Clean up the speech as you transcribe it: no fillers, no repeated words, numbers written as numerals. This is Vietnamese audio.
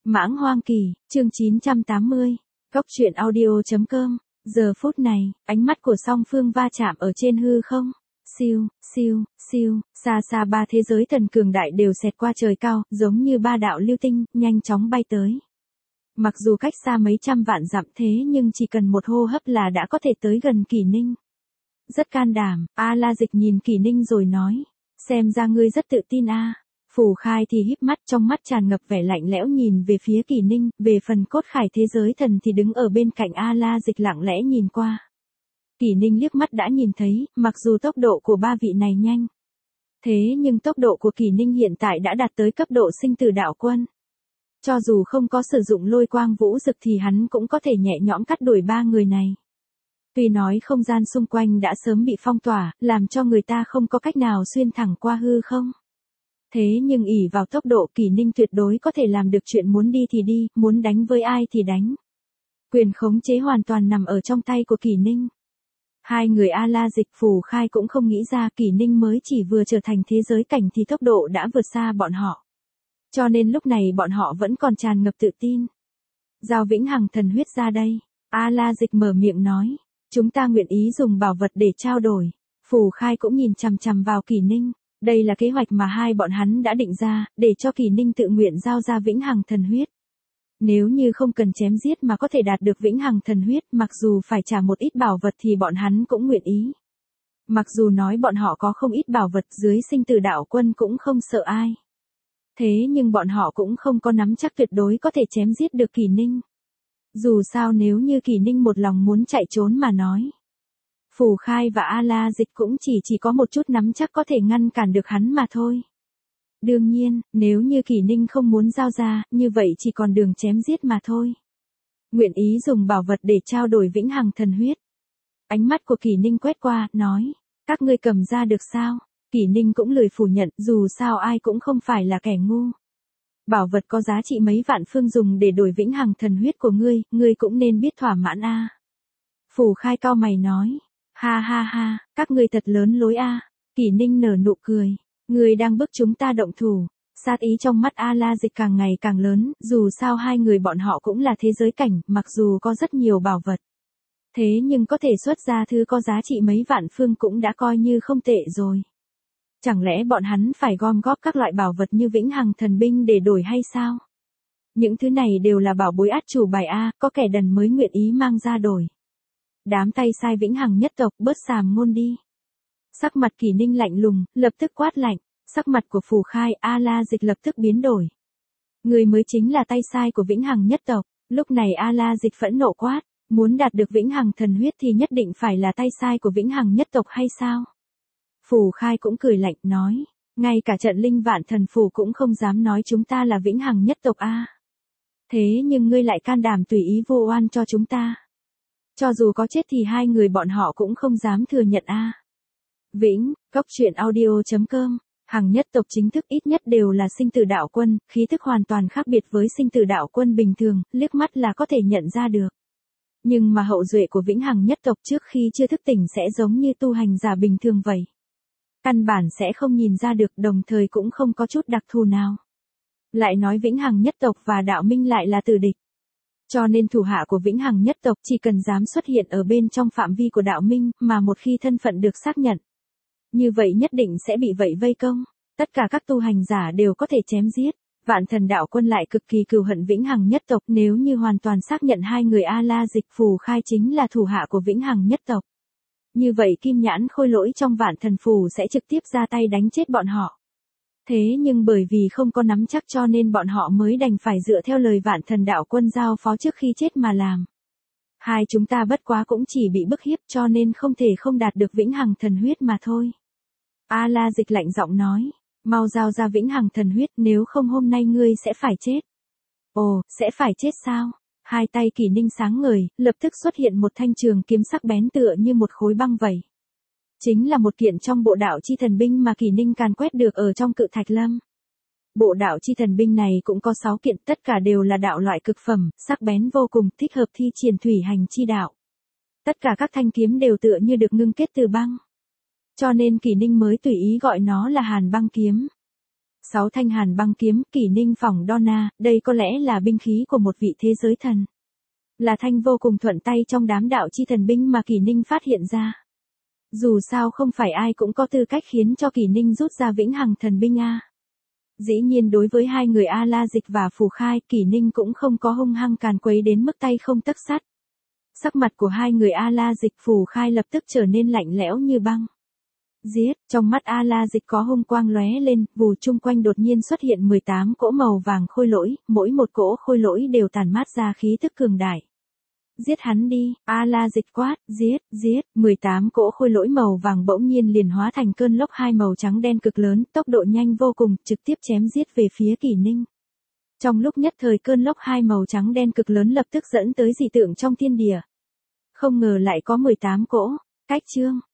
Mãng Hoang Kỳ, chương 980. Góc truyện audio.com. Giờ phút này, ánh mắt của song phương va chạm ở trên hư không. Siêu, siêu, siêu, xa xa ba thế giới thần cường đại đều xẹt qua trời cao, giống như ba đạo lưu tinh, nhanh chóng bay tới. Mặc dù cách xa mấy trăm vạn dặm thế nhưng chỉ cần một hô hấp là đã có thể tới gần Kỷ Ninh. Rất can đảm, A La Dịch nhìn Kỷ Ninh rồi nói. Xem ra ngươi rất tự tin a. Phù Khai thì híp mắt, trong mắt tràn ngập vẻ lạnh lẽo nhìn về phía Kỷ Ninh, về phần cốt khải thế giới thần thì đứng ở bên cạnh A La Dịch lặng lẽ nhìn qua. Kỷ Ninh liếc mắt đã nhìn thấy, mặc dù tốc độ của ba vị này nhanh. Thế nhưng tốc độ của Kỷ Ninh hiện tại đã đạt tới cấp độ sinh tử đạo quân. Cho dù không có sử dụng lôi quang vũ dực thì hắn cũng có thể nhẹ nhõm cắt đuổi ba người này. Tuy nói không gian xung quanh đã sớm bị phong tỏa, làm cho người ta không có cách nào xuyên thẳng qua hư không. Thế nhưng ỷ vào tốc độ Kỷ Ninh tuyệt đối có thể làm được chuyện muốn đi thì đi, muốn đánh với ai thì đánh. Quyền khống chế hoàn toàn nằm ở trong tay của Kỷ Ninh. Hai người A La Dịch Phù Khai cũng không nghĩ ra Kỷ Ninh mới chỉ vừa trở thành thế giới cảnh thì tốc độ đã vượt xa bọn họ. Cho nên lúc này bọn họ vẫn còn tràn ngập tự tin. Giao Vĩnh Hằng thần huyết ra đây. A La Dịch mở miệng nói. Chúng ta nguyện ý dùng bảo vật để trao đổi. Phù Khai cũng nhìn chằm chằm vào Kỷ Ninh. Đây là kế hoạch mà hai bọn hắn đã định ra, để cho Kỷ Ninh tự nguyện giao ra Vĩnh Hằng thần huyết. Nếu như không cần chém giết mà có thể đạt được Vĩnh Hằng thần huyết, mặc dù phải trả một ít bảo vật thì bọn hắn cũng nguyện ý. Mặc dù nói bọn họ có không ít bảo vật dưới sinh tử đạo quân cũng không sợ ai. Thế nhưng bọn họ cũng không có nắm chắc tuyệt đối có thể chém giết được Kỷ Ninh. Dù sao nếu như Kỷ Ninh một lòng muốn chạy trốn mà nói. Phù Khai và A La Dịch cũng chỉ có một chút nắm chắc có thể ngăn cản được hắn mà thôi. Đương nhiên, nếu như Kỷ Ninh không muốn giao ra, như vậy chỉ còn đường chém giết mà thôi. Nguyện ý dùng bảo vật để trao đổi Vĩnh Hằng thần huyết. Ánh mắt của Kỷ Ninh quét qua, nói, các ngươi cầm ra được sao? Kỷ Ninh cũng lười phủ nhận, dù sao ai cũng không phải là kẻ ngu. Bảo vật có giá trị mấy vạn phương dùng để đổi Vĩnh Hằng thần huyết của ngươi cũng nên biết thỏa mãn a. Phù Khai cau mày nói, ha ha ha, các ngươi thật lớn lối a. Kỷ Ninh nở nụ cười, ngươi đang bức chúng ta động thủ. Sát ý trong mắt A La Dịch càng ngày càng lớn, dù sao hai người bọn họ cũng là thế giới cảnh, mặc dù có rất nhiều bảo vật. Thế nhưng có thể xuất ra thứ có giá trị mấy vạn phương cũng đã coi như không tệ rồi. Chẳng lẽ bọn hắn phải gom góp các loại bảo vật như Vĩnh Hằng thần binh để đổi hay sao? Những thứ này đều là bảo bối át chủ bài a, có kẻ đần mới nguyện ý mang ra đổi. Đám tay sai Vĩnh Hằng nhất tộc bớt sàm ngôn đi. Sắc mặt Kỷ Ninh lạnh lùng, lập tức quát lạnh, sắc mặt của Phù Khai, A La Dịch lập tức biến đổi. Người mới chính là tay sai của Vĩnh Hằng nhất tộc, lúc này A La Dịch phẫn nộ quát, muốn đạt được Vĩnh Hằng thần huyết thì nhất định phải là tay sai của Vĩnh Hằng nhất tộc hay sao? Phù Khai cũng cười lạnh nói, ngay cả trận linh vạn thần phù cũng không dám nói chúng ta là Vĩnh Hằng nhất tộc a. Thế nhưng ngươi lại can đảm tùy ý vô oan cho chúng ta. Cho dù có chết thì hai người bọn họ cũng không dám thừa nhận a. Vĩnh, góc truyện audio.com. Hằng nhất tộc chính thức ít nhất đều là sinh tử đạo quân, khí thức hoàn toàn khác biệt với sinh tử đạo quân bình thường, liếc mắt là có thể nhận ra được. Nhưng mà hậu duệ của Vĩnh Hằng nhất tộc trước khi chưa thức tỉnh sẽ giống như tu hành giả bình thường vậy. Căn bản sẽ không nhìn ra được, đồng thời cũng không có chút đặc thù nào. Lại nói Vĩnh Hằng nhất tộc và đạo minh lại là tử địch. Cho nên thủ hạ của Vĩnh Hằng nhất tộc chỉ cần dám xuất hiện ở bên trong phạm vi của đạo minh, mà một khi thân phận được xác nhận. Như vậy nhất định sẽ bị vậy vây công. Tất cả các tu hành giả đều có thể chém giết. Vạn thần đạo quân lại cực kỳ cừu hận Vĩnh Hằng nhất tộc, nếu như hoàn toàn xác nhận hai người A La Dịch Phù Khai chính là thủ hạ của Vĩnh Hằng nhất tộc. Như vậy Kim Nhãn Khôi Lỗi trong Vạn Thần Phù sẽ trực tiếp ra tay đánh chết bọn họ. Thế nhưng bởi vì không có nắm chắc cho nên bọn họ mới đành phải dựa theo lời Vạn Thần đạo quân giao phó trước khi chết mà làm. Hai chúng ta bất quá cũng chỉ bị bức hiếp cho nên không thể không đạt được Vĩnh Hằng thần huyết mà thôi. A La Dịch lạnh giọng nói, mau giao ra Vĩnh Hằng thần huyết, nếu không hôm nay ngươi sẽ phải chết. Ồ, sẽ phải chết sao? Hai tay Kỷ Ninh sáng ngời, lập tức xuất hiện một thanh trường kiếm sắc bén tựa như một khối băng vậy. Chính là một kiện trong bộ đạo chi thần binh mà Kỷ Ninh càn quét được ở trong Cự Thạch Lâm. Bộ đạo chi thần binh này cũng có 6 kiện, tất cả đều là đạo loại cực phẩm, sắc bén vô cùng, thích hợp thi triển thủy hành chi đạo. Tất cả các thanh kiếm đều tựa như được ngưng kết từ băng. Cho nên Kỷ Ninh mới tùy ý gọi nó là Hàn Băng kiếm. 6 thanh hàn băng kiếm, Kỷ Ninh phỏng Donna, đây có lẽ là binh khí của một vị thế giới thần. Là thanh vô cùng thuận tay trong đám đạo chi thần binh mà Kỷ Ninh phát hiện ra. Dù sao không phải ai cũng có tư cách khiến cho Kỷ Ninh rút ra vĩnh hằng thần binh a. Dĩ nhiên đối với hai người A La Dịch và Phù Khai, Kỷ Ninh cũng không có hung hăng càn quấy đến mức tay không tấc sắt. Sắc mặt của hai người A La Dịch Phù Khai lập tức trở nên lạnh lẽo như băng. Giết, trong mắt A La Dịch có hung quang lóe lên, vù chung quanh đột nhiên xuất hiện 18 cỗ màu vàng khôi lỗi, mỗi một cỗ khôi lỗi đều tản mát ra khí tức cường đại. Giết hắn đi, A La Dịch quát, giết, 18 cỗ khôi lỗi màu vàng bỗng nhiên liền hóa thành cơn lốc hai màu trắng đen cực lớn, tốc độ nhanh vô cùng, trực tiếp chém giết về phía Kỷ Ninh. Trong lúc nhất thời cơn lốc hai màu trắng đen cực lớn lập tức dẫn tới dị tượng trong thiên địa. Không ngờ lại có 18 cỗ, cách chương.